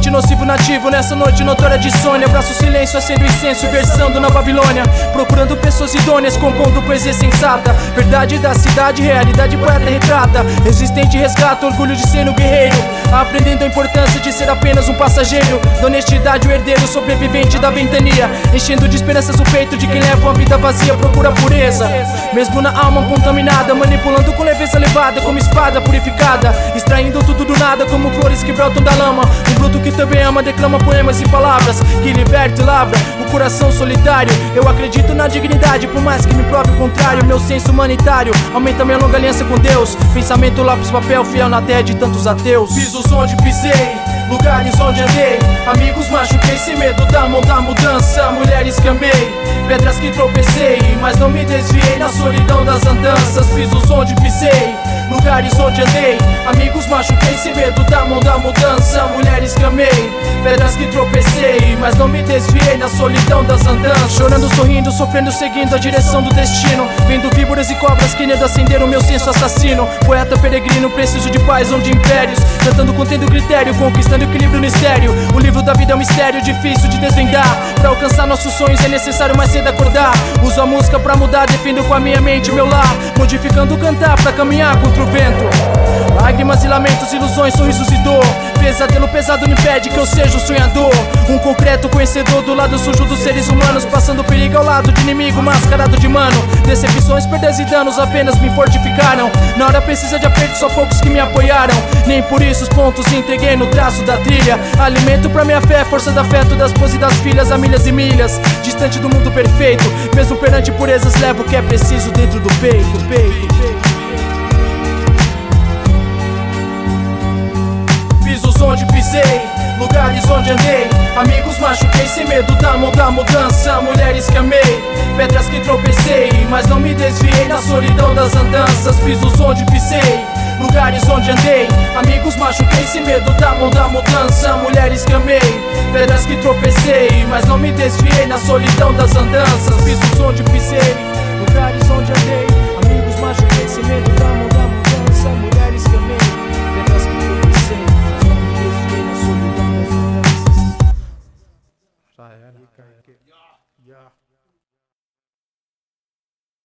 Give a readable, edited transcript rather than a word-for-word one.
ambiente nocivo nativo, nessa noite notória de insônia. Abraço o silêncio, acendo incenso, versando na Babilônia. Procurando pessoas idôneas, compondo poesia sensata. Verdade da cidade, realidade poeta retrata. Resistente resgata, orgulho de ser um guerreiro. Aprendendo a importância de ser apenas um passageiro. Da honestidade o herdeiro, sobrevivente da ventania. Enchendo de esperanças o peito de quem leva uma vida vazia, procura pureza. Mesmo na alma contaminada, manipulando com leveza levada, como espada purificada. Extraindo tudo do nada, como flores que brotam da lama. Um bruto que também ama, declama poemas e palavras que liberta e lavra o coração solitário. Eu acredito na dignidade, por mais que me prove o contrário. Meu senso humanitário aumenta minha longa aliança com Deus. Pensamento, lápis, papel, fiel na terra de tantos ateus. Pisos onde pisei, lugares onde andei, amigos machuquei sem medo da mão da mudança. Mulheres que amei, pedras que tropecei, mas não me desviei na solidão das andanças. Pisos onde pisei, lugares onde andei, amigos machuquei sem medo da mão da mudança. Mulheres que amei, pedras que tropecei, mas não me desviei na solidão das andanças. Chorando, sorrindo, sofrendo, seguindo a direção do destino. Vendo víboras e cobras querendo acender o meu senso assassino. Poeta peregrino, preciso de paz onde impérios. Cantando, contendo critério, conquistando equilíbrio no estéreo. O livro da vida é um mistério difícil de desvendar. Pra alcançar nossos sonhos é necessário mais cedo acordar. Uso a música pra mudar, defendo com a minha mente o meu lar. Modificando o cantar pra caminhar contra o vento. Lágrimas e lamentos, ilusões, sorrisos e dor. Pesadelo pesado me impede que eu seja um sonhador. Um concreto conhecedor do lado sujo dos seres humanos. Passando perigo ao lado de inimigo mascarado de mano. Decepções, perdas e danos apenas me fortificaram. Na hora precisa de aperto, só poucos que me apoiaram. Nem por isso os pontos entreguei no traço da trilha. Alimento pra minha fé, força do afeto das esposas e das filhas. A milhas e milhas, distante do mundo perfeito. Mesmo perante purezas, levo o que é preciso dentro do peito. Pisos onde pisei, lugares onde andei, amigos machuquei sem medo da mão da mudança. Mulheres que amei, pedras que tropecei, mas não me desviei na solidão das andanças. Pisos onde pisei, lugares onde andei, amigos machuquei sem medo da mão da mudança. Mulheres que amei, pedras que tropecei, mas não me desviei na solidão das andanças. Pisos onde pisei, lugares onde andei.